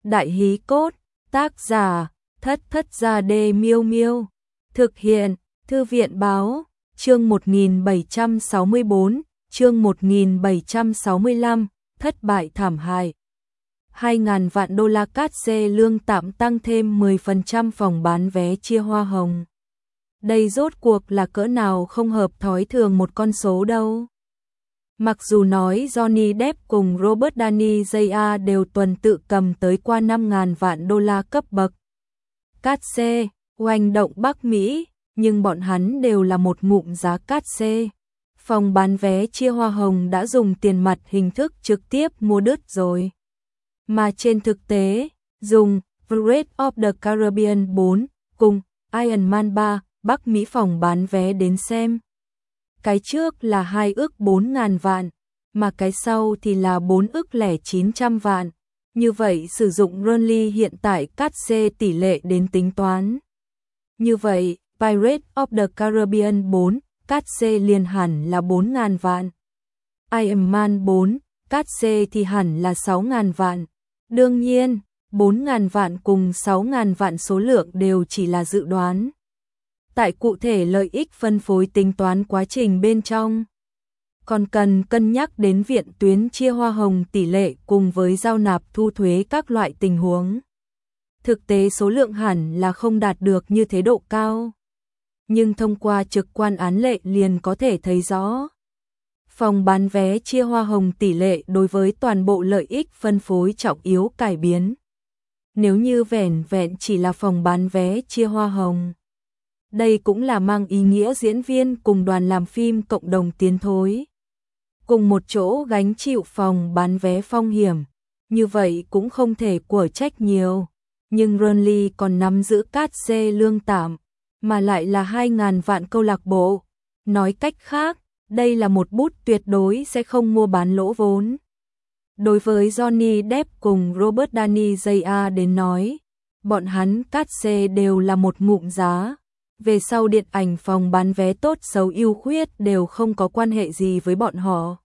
Đại hí cốt, tác giả, Thất Thất Gia Đê Miêu Miêu. Thực hiện, Thư viện báo, chương 1764, chương 1765, thất bại thảm hại. 2.000 vạn đô la cát xê lương tạm tăng thêm 10% phòng bán vé chia hoa hồng. Đây rốt cuộc là cỡ nào không hợp thói thường một con số đâu. Mặc dù nói Johnny Depp cùng Robert Downey Jr. đều tuần tự cầm tới qua 5.000 vạn đô la cấp bậc cát xê, oanh động Bắc Mỹ, nhưng bọn hắn đều là một ngụm giá cát xê. Phòng bán vé chia hoa hồng đã dùng tiền mặt hình thức trực tiếp mua đứt rồi. Mà trên thực tế, dùng Pirates of the Caribbean 4 cùng Iron Man 3 Bắc Mỹ phòng bán vé đến xem. Cái trước là 2 ức 4.000 vạn, mà cái sau thì là 4 ức lẻ 900 vạn. Như vậy sử dụng Runly hiện tại cát xê tỷ lệ đến tính toán. Như vậy, Pirates of the Caribbean 4 cát xê liền hẳn là 4.000 vạn. Iron Man 4 cát xê thì hẳn là 6.000 vạn. Đương nhiên, 4.000 vạn cùng 6.000 vạn số lượng đều chỉ là dự đoán. Tại cụ thể lợi ích phân phối tính toán quá trình bên trong, còn cần cân nhắc đến viện tuyến chia hoa hồng tỷ lệ cùng với giao nạp thu thuế các loại tình huống. Thực tế số lượng hẳn là không đạt được như thế độ cao. Nhưng thông qua trực quan án lệ liền có thể thấy rõ. Phòng bán vé chia hoa hồng tỷ lệ đối với toàn bộ lợi ích phân phối trọng yếu cải biến. Nếu như vẻn vẹn chỉ là phòng bán vé chia hoa hồng, đây cũng là mang ý nghĩa diễn viên cùng đoàn làm phim cộng đồng tiến thối, cùng một chỗ gánh chịu phòng bán vé phong hiểm, như vậy cũng không thể của trách nhiều. Nhưng Runly còn nắm giữ cát xê lương tạm, mà lại là 2.000 vạn câu lạc bộ. Nói cách khác, đây là một bút tuyệt đối sẽ không mua bán lỗ vốn. Đối với Johnny Depp cùng Robert Downey Jr. đến nói, bọn hắn cát xê đều là một ngụm giá. Về sau điện ảnh phòng bán vé tốt xấu ưu khuyết đều không có quan hệ gì với bọn họ.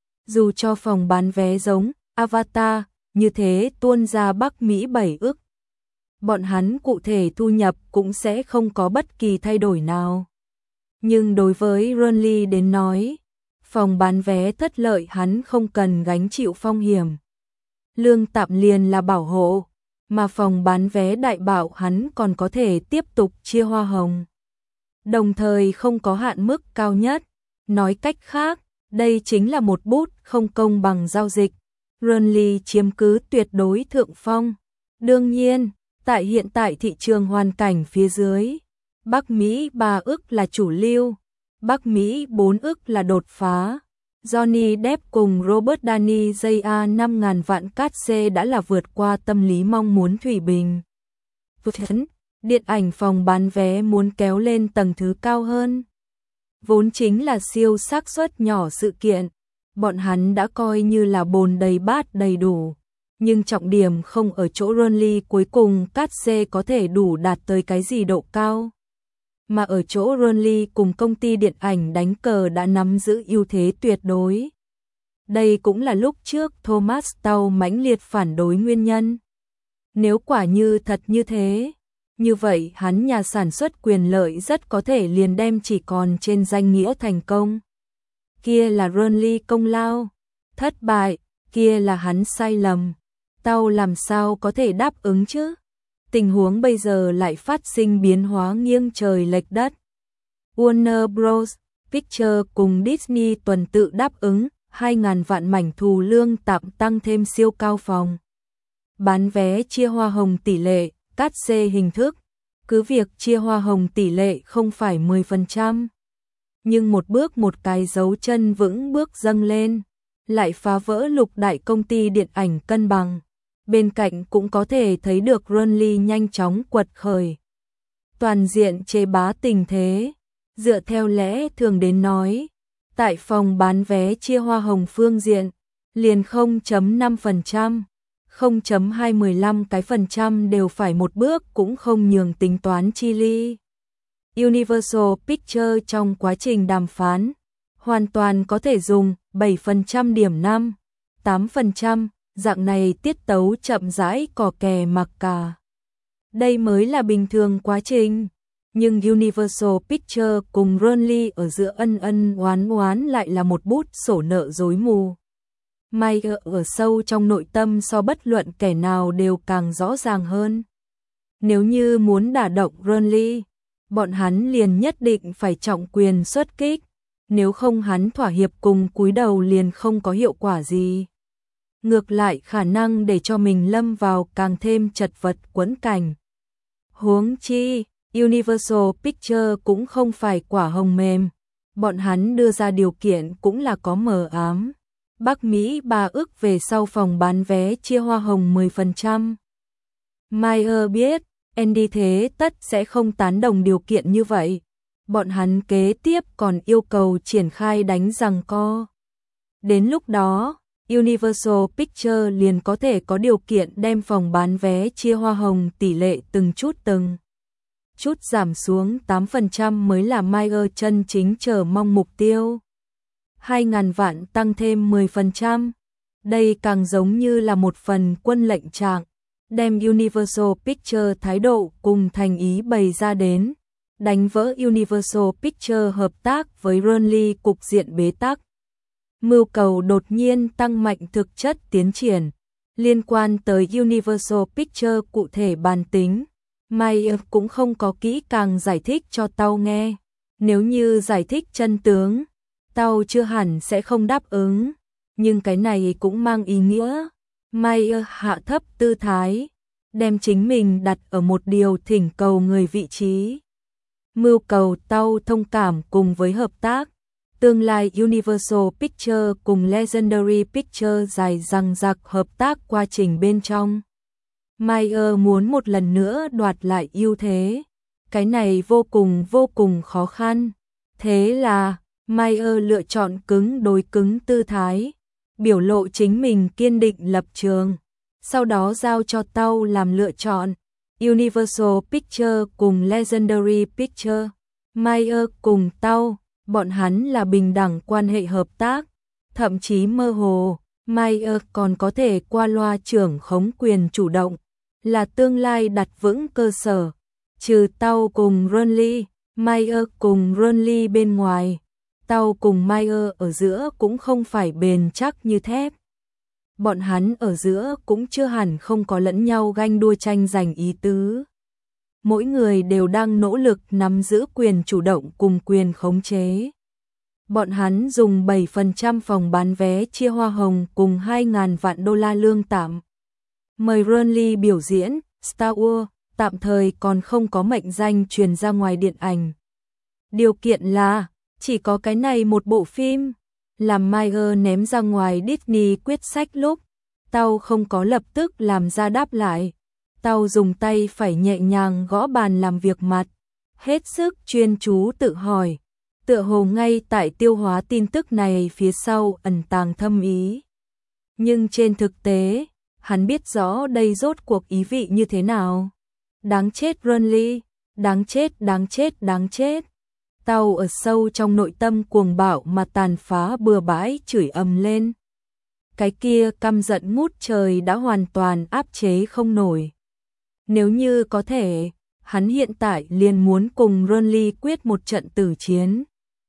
Dù cho phòng bán vé giống Avatar như thế tuôn ra Bắc Mỹ 7 ức, bọn hắn cụ thể thu nhập cũng sẽ không có bất kỳ thay đổi nào. Nhưng đối với Runly đến nói, phòng bán vé thất lợi hắn không cần gánh chịu phong hiểm. Lương tạm liền là bảo hộ, mà phòng bán vé đại bảo hắn còn có thể tiếp tục chia hoa hồng. Đồng thời không có hạn mức cao nhất. Nói cách khác, đây chính là một bút không công bằng giao dịch. Runly chiếm cứ tuyệt đối thượng phong. Đương nhiên, tại hiện tại thị trường hoàn cảnh phía dưới, Bắc Mỹ 3 ức là chủ lưu, Bắc Mỹ 4 ức là đột phá. Johnny Depp cùng Robert Downey Jr. 5.000 vạn cát xê đã là vượt qua tâm lý mong muốn thủy bình. Điện ảnh phòng bán vé muốn kéo lên tầng thứ cao hơn, vốn chính là siêu xác suất nhỏ sự kiện. Bọn hắn đã coi như là bồn đầy bát đầy đủ. Nhưng trọng điểm không ở chỗ Runly cuối cùng cát xê có thể đủ đạt tới cái gì độ cao, mà ở chỗ Runly cùng công ty điện ảnh đánh cờ đã nắm giữ ưu thế tuyệt đối. Đây cũng là lúc trước Thomas Tau mãnh liệt phản đối nguyên nhân. Nếu quả như thật như thế, như vậy hắn nhà sản xuất quyền lợi rất có thể liền đem chỉ còn trên danh nghĩa thành công. Kia là Runly công lao, thất bại, kia là hắn sai lầm. Tao làm sao có thể đáp ứng chứ? Tình huống bây giờ lại phát sinh biến hóa nghiêng trời lệch đất. Warner Bros. Pictures cùng Disney tuần tự đáp ứng 2.000 vạn mảnh thù lương tạm tăng thêm siêu cao phòng bán vé chia hoa hồng tỷ lệ, cát xê hình thức. Cứ việc chia hoa hồng tỷ lệ không phải 10%, nhưng một bước một cái dấu chân vững bước dâng lên, lại phá vỡ lục đại công ty điện ảnh cân bằng. Bên cạnh cũng có thể thấy được Runly nhanh chóng quật khởi, toàn diện chế bá tình thế. Dựa theo lẽ thường đến nói, tại phòng bán vé chia hoa hồng phương diện, liền 0.5%, 0.215 cái phần trăm đều phải một bước cũng không nhường tính toán chi ly. Universal Pictures trong quá trình đàm phán, hoàn toàn có thể dùng 7% điểm 5, 8%, Dạng này tiết tấu chậm rãi cò kè mặc cả. Đây mới là bình thường quá trình. Nhưng Universal Pictures cùng Burnley ở giữa ân ân oán oán lại là một bút sổ nợ rối mù. Mayer ở sâu trong nội tâm so bất luận kẻ nào đều càng rõ ràng hơn. Nếu như muốn đả động Burnley, bọn hắn liền nhất định phải trọng quyền xuất kích, nếu không hắn thỏa hiệp cùng cúi đầu liền không có hiệu quả gì. Ngược lại khả năng để cho mình lâm vào càng thêm chật vật quẫn cảnh. Huống chi, Universal Pictures cũng không phải quả hồng mềm, bọn hắn đưa ra điều kiện cũng là có mờ ám. Bắc Mỹ 3 ức về sau phòng bán vé chia hoa hồng 10%. Mayer biết, Andy thế tất sẽ không tán đồng điều kiện như vậy. Bọn hắn kế tiếp còn yêu cầu triển khai đánh giằng co. Đến lúc đó, Universal Pictures liền có thể có điều kiện đem phòng bán vé chia hoa hồng tỷ lệ từng chút giảm xuống 8% mới là Mayer chân chính chờ mong mục tiêu. 2.000 vạn tăng thêm 10%. Đây càng giống như là một phần quân lệnh trạng, đem Universal Pictures thái độ cùng thành ý bày ra đến, đánh vỡ Universal Pictures hợp tác với Burnley cục diện bế tắc. Mưu cầu đột nhiên tăng mạnh thực chất tiến triển, liên quan tới Universal Pictures cụ thể bàn tính. Mayer cũng không có kỹ càng giải thích cho tao nghe. Nếu như giải thích chân tướng, tao chưa hẳn sẽ không đáp ứng. Nhưng cái này cũng mang ý nghĩa. Mayer hạ thấp tư thái, đem chính mình đặt ở một điều thỉnh cầu người vị trí. Mưu cầu tao thông cảm cùng với hợp tác. Tương lai Universal Pictures cùng Legendary Pictures dài dằng dặc hợp tác quá trình bên trong. Mayer muốn một lần nữa đoạt lại ưu thế. Cái này vô cùng khó khăn. Thế là, Mayer lựa chọn cứng đối cứng tư thái, biểu lộ chính mình kiên định lập trường. Sau đó giao cho tao làm lựa chọn. Universal Pictures cùng Legendary Pictures. Mayer cùng tao, bọn hắn là bình đẳng quan hệ hợp tác. Thậm chí mơ hồ, Mayer còn có thể qua loa trưởng khống quyền chủ động, là tương lai đặt vững cơ sở. Trừ tao cùng Burnley, Mayer cùng Burnley bên ngoài, tao cùng Mayer ở giữa cũng không phải bền chắc như thép. Bọn hắn ở giữa cũng chưa hẳn không có lẫn nhau ganh đua tranh giành ý tứ. Mỗi người đều đang nỗ lực nắm giữ quyền chủ động cùng quyền khống chế. Bọn hắn dùng 7% phòng bán vé chia hoa hồng cùng 2.000 vạn đô la lương tạm. Mời Burnley biểu diễn, Star Wars, tạm thời còn không có mệnh danh truyền ra ngoài điện ảnh. Điều kiện là, chỉ có cái này một bộ phim. Làm Mayer ném ra ngoài Disney quyết sách lúc, tao không có lập tức làm ra đáp lại. Tao dùng tay phải nhẹ nhàng gõ bàn làm việc mặt, hết sức chuyên chú tự hỏi, tựa hồ ngay tại tiêu hóa tin tức này phía sau ẩn tàng thâm ý. Nhưng trên thực tế, hắn biết rõ đây rốt cuộc ý vị như thế nào. Đáng chết Burnley, đáng chết. Tao ở sâu trong nội tâm cuồng bạo mà tàn phá bừa bãi chửi ầm lên. Cái kia căm giận ngút trời đã hoàn toàn áp chế không nổi. Nếu như có thể, hắn hiện tại liền muốn cùng Burnley quyết một trận tử chiến.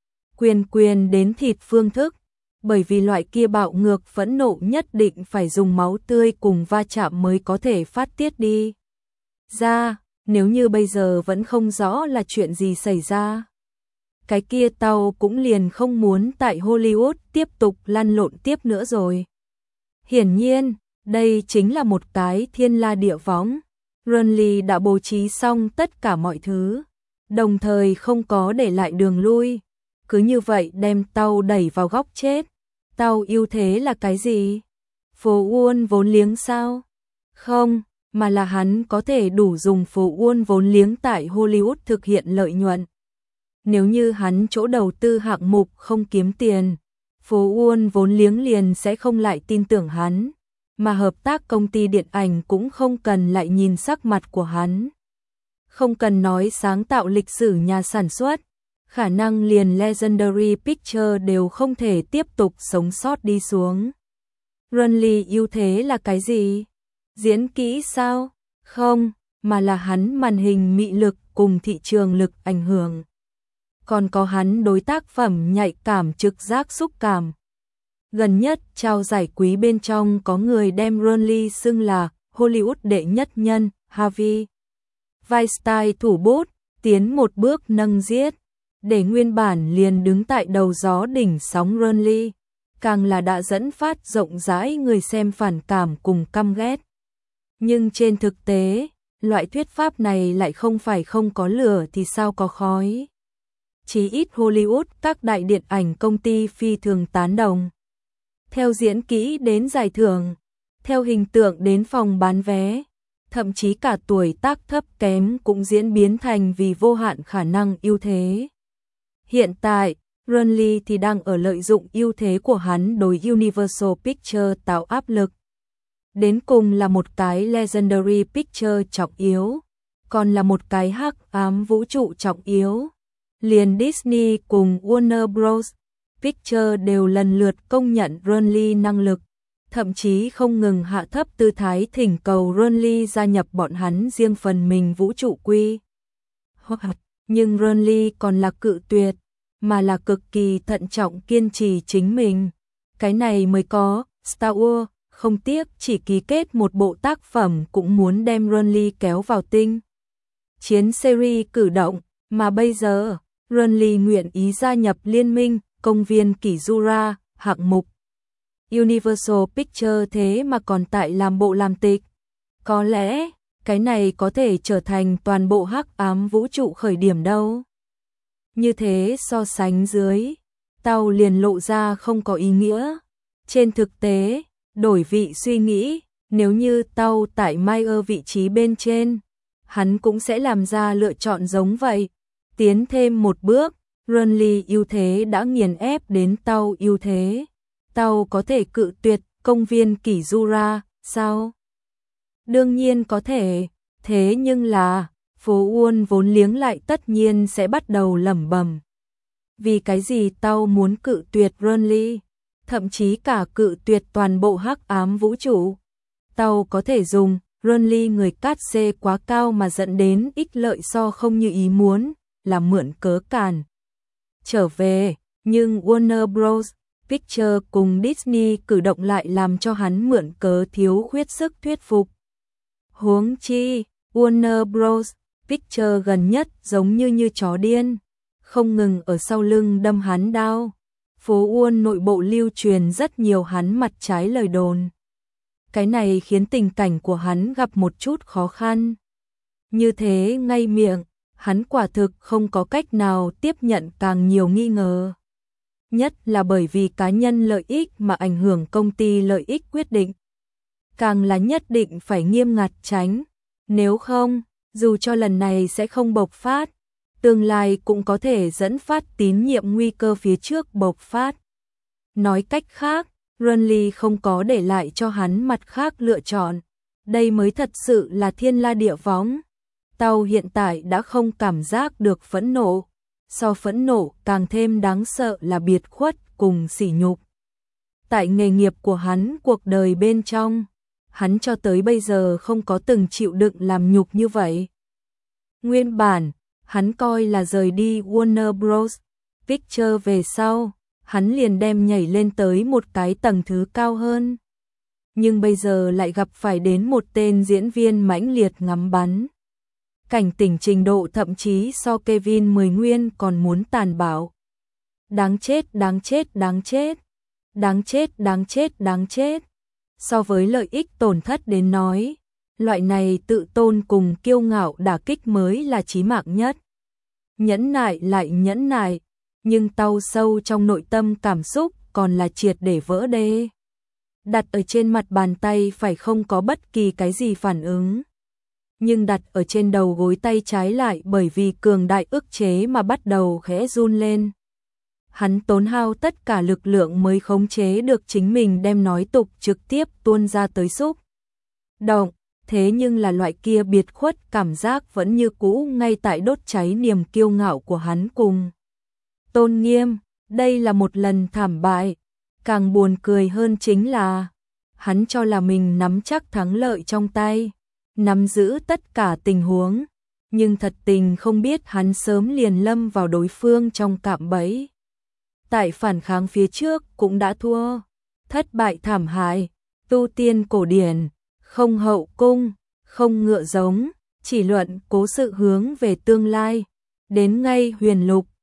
Quyền đến thịt phương thức, bởi vì loại kia bạo ngược phẫn nộ nhất định phải dùng máu tươi cùng va chạm mới có thể phát tiết đi ra, nếu như bây giờ vẫn không rõ là chuyện gì xảy ra. Cái kia tao cũng liền không muốn tại Hollywood tiếp tục lăn lộn tiếp nữa rồi. Hiển nhiên, đây chính là một cái thiên la địa võng. Burnley đã bố trí xong tất cả mọi thứ, đồng thời không có để lại đường lui. Cứ như vậy đem tao đẩy vào góc chết. Tao ưu thế là cái gì? Phố Wall vốn liếng sao? Không, mà là hắn có thể đủ dùng phố Wall vốn liếng tại Hollywood thực hiện lợi nhuận. Nếu như hắn chỗ đầu tư hạng mục không kiếm tiền, phố Wall vốn liếng liền sẽ không lại tin tưởng hắn, mà hợp tác công ty điện ảnh cũng không cần lại nhìn sắc mặt của hắn. Không cần nói sáng tạo lịch sử nhà sản xuất, khả năng liền Legendary Pictures đều không thể tiếp tục sống sót đi xuống. Renly ưu thế là cái gì? Diễn kỹ sao? Không, mà là hắn màn hình mị lực cùng thị trường lực ảnh hưởng. Còn có hắn đối tác phẩm nhạy cảm trực giác xúc cảm. Gần nhất trao giải quý bên trong có người đem Renly xưng là Hollywood đệ nhất nhân, Harvey Weinstein thủ bút, tiến một bước nâng giết, để nguyên bản liền đứng tại đầu gió đỉnh sóng Renly, càng là đã dẫn phát rộng rãi người xem phản cảm cùng căm ghét. Nhưng trên thực tế, loại thuyết pháp này lại không phải không có lửa thì sao có khói. Chí ít Hollywood các đại điện ảnh công ty phi thường tán đồng. Theo diễn kỹ đến giải thưởng, theo hình tượng đến phòng bán vé, thậm chí cả tuổi tác thấp kém cũng diễn biến thành vì vô hạn khả năng ưu thế. Hiện tại, Renly thì đang ở lợi dụng ưu thế của hắn đối Universal Pictures tạo áp lực. Đến cùng là một cái Legendary Picture trọng yếu, còn là một cái hắc ám vũ trụ trọng yếu. Liền Disney cùng Warner Bros. Pictures đều lần lượt công nhận Renly năng lực, thậm chí không ngừng hạ thấp tư thái thỉnh cầu Renly gia nhập bọn hắn riêng phần mình vũ trụ quy. Nhưng Renly còn là cự tuyệt, mà là cực kỳ thận trọng kiên trì chính mình. Cái này mới có Star Wars, không tiếc chỉ ký kết một bộ tác phẩm cũng muốn đem Renly kéo vào tinh chiến series cử động, mà bây giờ Renly nguyện ý gia nhập liên minh công viên kỷ Jura, hạng mục Universal Pictures thế mà còn tại làm bộ làm tịch. Có lẽ, cái này có thể trở thành toàn bộ hắc ám vũ trụ khởi điểm đâu. Như thế so sánh dưới, tao liền lộ ra không có ý nghĩa. Trên thực tế, đổi vị suy nghĩ, nếu như tao tại Meyer vị trí bên trên, hắn cũng sẽ làm ra lựa chọn giống vậy. Tiến thêm một bước, Renly ưu thế đã nghiền ép đến tao ưu thế. Tao có thể cự tuyệt công viên kỷ Jura, sao? Đương nhiên có thể, thế nhưng là, phố Wall vốn liếng lại tất nhiên sẽ bắt đầu lẩm bẩm. Vì cái gì tao muốn cự tuyệt Renly, thậm chí cả cự tuyệt toàn bộ hắc ám vũ trụ. Tao có thể dùng Renly người cát xê quá cao mà dẫn đến ích lợi so không như ý muốn, là mượn cớ cản trở về, nhưng Warner Bros. Pictures cùng Disney cử động lại làm cho hắn mượn cớ thiếu khuyết sức thuyết phục. Huống chi, Warner Bros. Pictures gần nhất giống như chó điên, không ngừng ở sau lưng đâm hắn đao. Phố Wall nội bộ lưu truyền rất nhiều hắn mặt trái lời đồn. Cái này khiến tình cảnh của hắn gặp một chút khó khăn. Như thế ngay miệng, hắn quả thực không có cách nào tiếp nhận càng nhiều nghi ngờ. Nhất là bởi vì cá nhân lợi ích mà ảnh hưởng công ty lợi ích quyết định. Càng là nhất định phải nghiêm ngặt tránh. Nếu không, dù cho lần này sẽ không bộc phát, tương lai cũng có thể dẫn phát tín nhiệm nguy cơ phía trước bộc phát. Nói cách khác, Renly không có để lại cho hắn mặt khác lựa chọn. Đây mới thật sự là thiên la địa võng. Tao hiện tại đã không cảm giác được phẫn nộ. So phẫn nộ càng thêm đáng sợ là biệt khuất cùng sỉ nhục. Tại nghề nghiệp của hắn cuộc đời bên trong, hắn cho tới bây giờ không có từng chịu đựng làm nhục như vậy. Nguyên bản, hắn coi là rời đi Warner Bros. Pictures về sau, hắn liền đem nhảy lên tới một cái tầng thứ cao hơn. Nhưng bây giờ lại gặp phải đến một tên diễn viên mãnh liệt ngắm bắn. Cảnh tỉnh trình độ thậm chí so Kevin 10 nguyên còn muốn tàn bạo. Đáng chết, đáng chết, đáng chết. Đáng chết, đáng chết, đáng chết. So với lợi ích tổn thất đến nói, loại này tự tôn cùng kiêu ngạo đả kích mới là chí mạng nhất. Nhẫn nại lại nhẫn nại, nhưng tau sâu trong nội tâm cảm xúc còn là triệt để vỡ đê. Đặt ở trên mặt bàn tay phải không có bất kỳ cái gì phản ứng. Nhưng đặt ở trên đầu gối tay trái lại bởi vì cường đại ức chế mà bắt đầu khẽ run lên. Hắn tốn hao tất cả lực lượng mới khống chế được chính mình đem nói tục trực tiếp tuôn ra tới xúc động, thế nhưng là loại kia biệt khuất cảm giác vẫn như cũ ngay tại đốt cháy niềm kiêu ngạo của hắn cùng tôn nghiêm. Đây là một lần thảm bại, càng buồn cười hơn chính là hắn cho là mình nắm chắc thắng lợi trong tay, nắm giữ tất cả tình huống, nhưng thật tình không biết hắn sớm liền lâm vào đối phương trong cạm bẫy. Tại phản kháng phía trước cũng đã thua, thất bại thảm hại, tu tiên cổ điển, không hậu cung, không ngựa giống, chỉ luận cố sự hướng về tương lai, đến ngay huyền lục,